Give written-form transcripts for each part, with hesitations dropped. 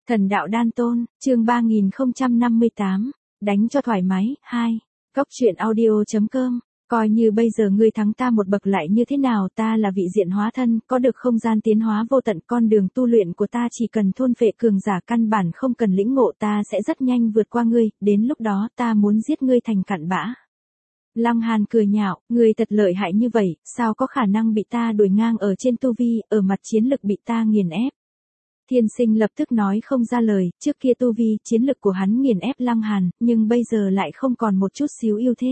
Thần đạo đan tôn, chương 3058, đánh cho thoải mái, 2. Cốc truyện audio.com, coi như bây giờ ngươi thắng ta một bậc lại như thế nào, ta là vị diện hóa thân, có được không gian tiến hóa vô tận, con đường tu luyện của ta chỉ cần thôn phệ cường giả căn bản không cần lĩnh ngộ, ta sẽ rất nhanh vượt qua ngươi, đến lúc đó ta muốn giết ngươi thành cặn bã. Lăng Hàn cười nhạo, ngươi thật lợi hại như vậy, sao có khả năng bị ta đuổi ngang ở trên tu vi, ở mặt chiến lực bị ta nghiền ép. Thiên Sinh lập tức nói không ra lời, trước kia tu vi, chiến lực của hắn nghiền ép Lăng Hàn, nhưng bây giờ lại không còn một chút xíu ưu thế.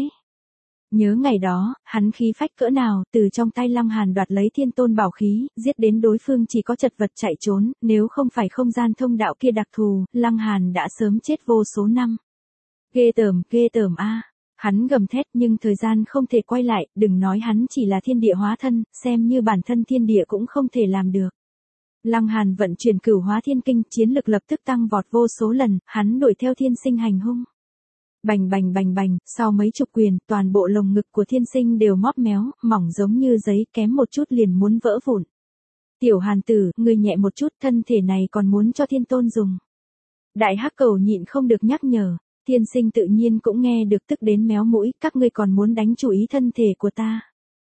Nhớ ngày đó, hắn khí phách cỡ nào, từ trong tay Lăng Hàn đoạt lấy thiên tôn bảo khí, giết đến đối phương chỉ có chật vật chạy trốn, nếu không phải không gian thông đạo kia đặc thù, Lăng Hàn đã sớm chết vô số năm. Ghê tởm a. Hắn gầm thét nhưng thời gian không thể quay lại, đừng nói hắn chỉ là thiên địa hóa thân, xem như bản thân thiên địa cũng không thể làm được. Lăng Hàn vận chuyển Cửu Hóa Thiên Kinh, chiến lực lập tức tăng vọt vô số lần, hắn đuổi theo Thiên Sinh hành hung. Bành, sau mấy chục quyền, toàn bộ lồng ngực của Thiên Sinh đều móp méo, mỏng giống như giấy, kém một chút liền muốn vỡ vụn. Tiểu Hàn tử, ngươi nhẹ một chút, thân thể này còn muốn cho Thiên Tôn dùng. Đại Hắc Cầu nhịn không được nhắc nhở, Thiên Sinh tự nhiên cũng nghe được, tức đến méo mũi, các ngươi còn muốn đánh chủ ý thân thể của ta.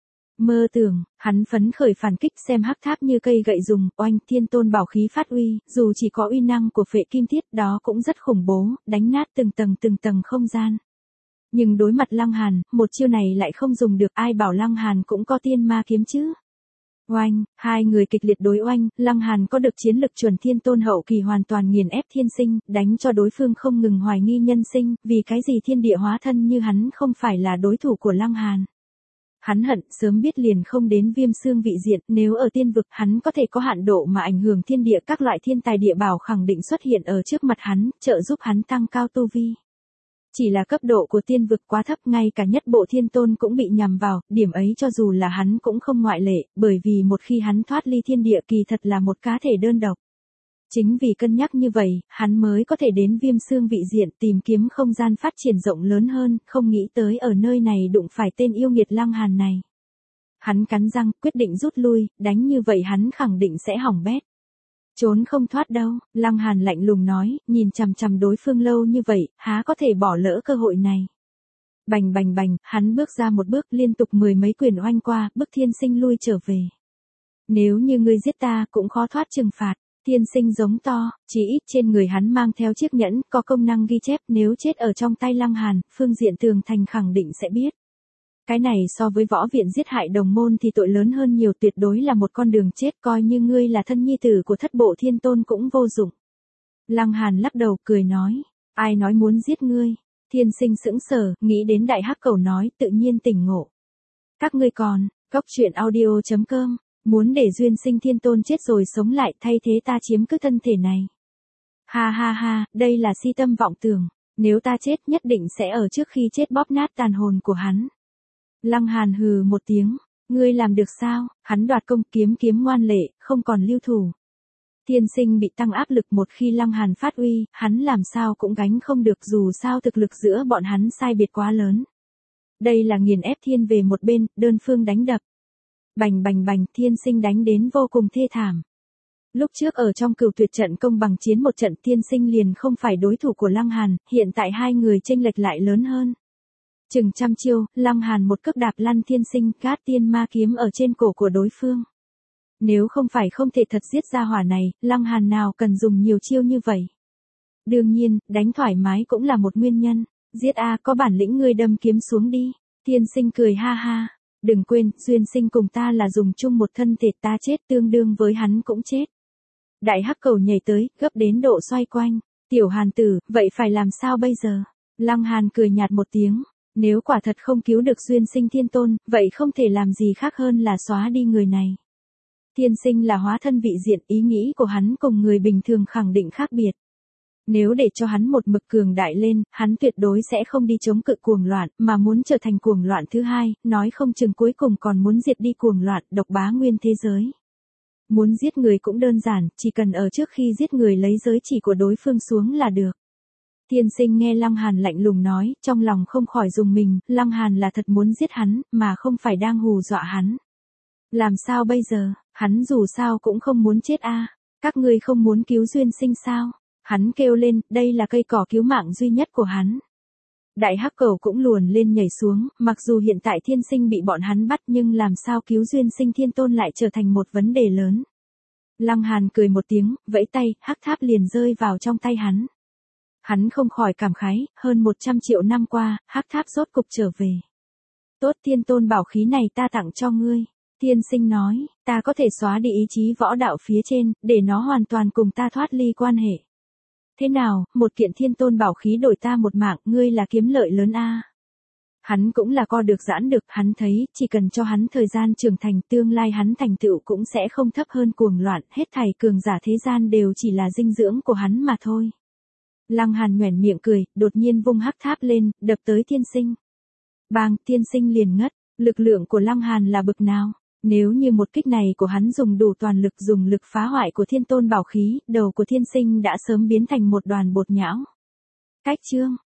Mơ tưởng, hắn phấn khởi phản kích, xem hắc tháp như cây gậy dùng, oanh, thiên tôn bảo khí phát uy, dù chỉ có uy năng của phệ kim thiết đó cũng rất khủng bố, đánh nát từng tầng không gian. Nhưng đối mặt Lăng Hàn, một chiêu này lại không dùng được, ai bảo Lăng Hàn cũng có tiên ma kiếm chứ. Oanh, hai người kịch liệt đối oanh, Lăng Hàn có được chiến lực chuẩn thiên tôn hậu kỳ hoàn toàn nghiền ép Thiên Sinh, đánh cho đối phương không ngừng hoài nghi nhân sinh, vì cái gì thiên địa hóa thân như hắn không phải là đối thủ của Lăng Hàn. Hắn hận, sớm biết liền không đến Viêm Xương vị diện, nếu ở tiên vực hắn có thể có hạn độ mà ảnh hưởng thiên địa, các loại thiên tài địa bảo khẳng định xuất hiện ở trước mặt hắn, trợ giúp hắn tăng cao tu vi. Chỉ là cấp độ của tiên vực quá thấp, ngay cả nhất bộ thiên tôn cũng bị nhằm vào, điểm ấy cho dù là hắn cũng không ngoại lệ, bởi vì một khi hắn thoát ly thiên địa kỳ thật là một cá thể đơn độc. Chính vì cân nhắc như vậy, hắn mới có thể đến Viêm Xương vị diện tìm kiếm không gian phát triển rộng lớn hơn, không nghĩ tới ở nơi này đụng phải tên yêu nghiệt Lăng Hàn này. Hắn cắn răng, quyết định rút lui, đánh như vậy hắn khẳng định sẽ hỏng bét. Trốn không thoát đâu, Lăng Hàn lạnh lùng nói, nhìn chằm chằm đối phương lâu như vậy, há có thể bỏ lỡ cơ hội này. Bành, hắn bước ra một bước, liên tục mười mấy quyền oanh qua, bức Thiên Sinh lui trở về. Nếu như ngươi giết ta, cũng khó thoát trừng phạt. Thiên Sinh giống to, chỉ ít trên người hắn mang theo chiếc nhẫn, có công năng ghi chép, nếu chết ở trong tay Lăng Hàn, phương diện tường thành khẳng định sẽ biết. Cái này so với võ viện giết hại đồng môn thì tội lớn hơn nhiều, tuyệt đối là một con đường chết, coi như ngươi là thân nhi tử của thất bộ thiên tôn cũng vô dụng. Lăng Hàn lắc đầu cười nói, ai nói muốn giết ngươi. Thiên Sinh sững sờ, nghĩ đến Đại Hắc Cầu nói, tự nhiên tỉnh ngộ. Các ngươi còn, cốc truyện audio.com. Muốn để Duyên Sinh Thiên Tôn chết rồi sống lại, thay thế ta chiếm cứ thân thể này. Ha, đây là si tâm vọng tưởng, nếu ta chết nhất định sẽ ở trước khi chết bóp nát tàn hồn của hắn. Lăng Hàn hừ một tiếng, ngươi làm được sao? Hắn đoạt công, kiếm ngoan lệ, không còn lưu thủ. Thiên Sinh bị tăng áp lực, một khi Lăng Hàn phát uy, hắn làm sao cũng gánh không được, dù sao thực lực giữa bọn hắn sai biệt quá lớn. Đây là nghiền ép thiên về một bên, đơn phương đánh đập. Bành, Thiên Sinh đánh đến vô cùng thê thảm. Lúc trước ở trong Cửu Tuyệt trận công bằng chiến một trận, Thiên Sinh liền không phải đối thủ của Lăng Hàn, hiện tại hai người chênh lệch lại lớn hơn. Chừng trăm chiêu, Lăng Hàn một cước đạp lăn Thiên Sinh, gát tiên ma kiếm ở trên cổ của đối phương. Nếu không phải không thể thật giết ra hỏa này, Lăng Hàn nào cần dùng nhiều chiêu như vậy. Đương nhiên, đánh thoải mái cũng là một nguyên nhân. Giết a, có bản lĩnh ngươi đâm kiếm xuống đi. Thiên Sinh cười ha. Đừng quên, Duyên Sinh cùng ta là dùng chung một thân thể, ta chết tương đương với hắn cũng chết. Đại Hắc Cầu nhảy tới, gấp đến độ xoay quanh. Tiểu Hàn tử, vậy phải làm sao bây giờ? Lăng Hàn cười nhạt một tiếng. Nếu quả thật không cứu được Duyên Sinh Thiên Tôn, vậy không thể làm gì khác hơn là xóa đi người này. Thiên Sinh là hóa thân vị diện, ý nghĩ của hắn cùng người bình thường khẳng định khác biệt. Nếu để cho hắn một mực cường đại lên, hắn tuyệt đối sẽ không đi chống cự cuồng loạn, mà muốn trở thành cuồng loạn thứ hai, nói không chừng cuối cùng còn muốn diệt đi cuồng loạn, độc bá nguyên thế giới. Muốn giết người cũng đơn giản, chỉ cần ở trước khi giết người lấy giới chỉ của đối phương xuống là được. Thiên Sinh nghe Lăng Hàn lạnh lùng nói, trong lòng không khỏi rùng mình, Lăng Hàn là thật muốn giết hắn, mà không phải đang hù dọa hắn. Làm sao bây giờ, hắn dù sao cũng không muốn chết a. Các ngươi không muốn cứu Duyên Sinh sao? Hắn kêu lên, đây là cây cỏ cứu mạng duy nhất của hắn. Đại hắc cầu cũng luồn lên nhảy xuống, mặc dù hiện tại thiên sinh bị bọn hắn bắt nhưng làm sao cứu duyên sinh thiên tôn lại trở thành một vấn đề lớn. Lăng Hàn cười một tiếng, vẫy tay, hắc tháp liền rơi vào trong tay hắn. Hắn không khỏi cảm khái, hơn 100 triệu năm qua, hắc tháp rốt cục trở về. Tốt, thiên tôn bảo khí này ta tặng cho ngươi. Thiên sinh nói, ta có thể xóa đi ý chí võ đạo phía trên, để nó hoàn toàn cùng ta thoát ly quan hệ. Thế nào, một kiện thiên tôn bảo khí đổi ta một mạng, ngươi là kiếm lợi lớn a. Hắn cũng là co được giãn được, hắn thấy, chỉ cần cho hắn thời gian trưởng thành, tương lai hắn thành tựu cũng sẽ không thấp hơn cuồng loạn, hết thảy cường giả thế gian đều chỉ là dinh dưỡng của hắn mà thôi. Lăng Hàn nhoẻn miệng cười, đột nhiên vung hắc tháp lên, đập tới thiên sinh. Bang, thiên sinh liền ngất, lực lượng của Lăng Hàn là bực nào? Nếu như một kích này của hắn dùng đủ toàn lực, dùng lực phá hoại của thiên tôn bảo khí, đầu của thiên sinh đã sớm biến thành một đoàn bột nhão. Cách chương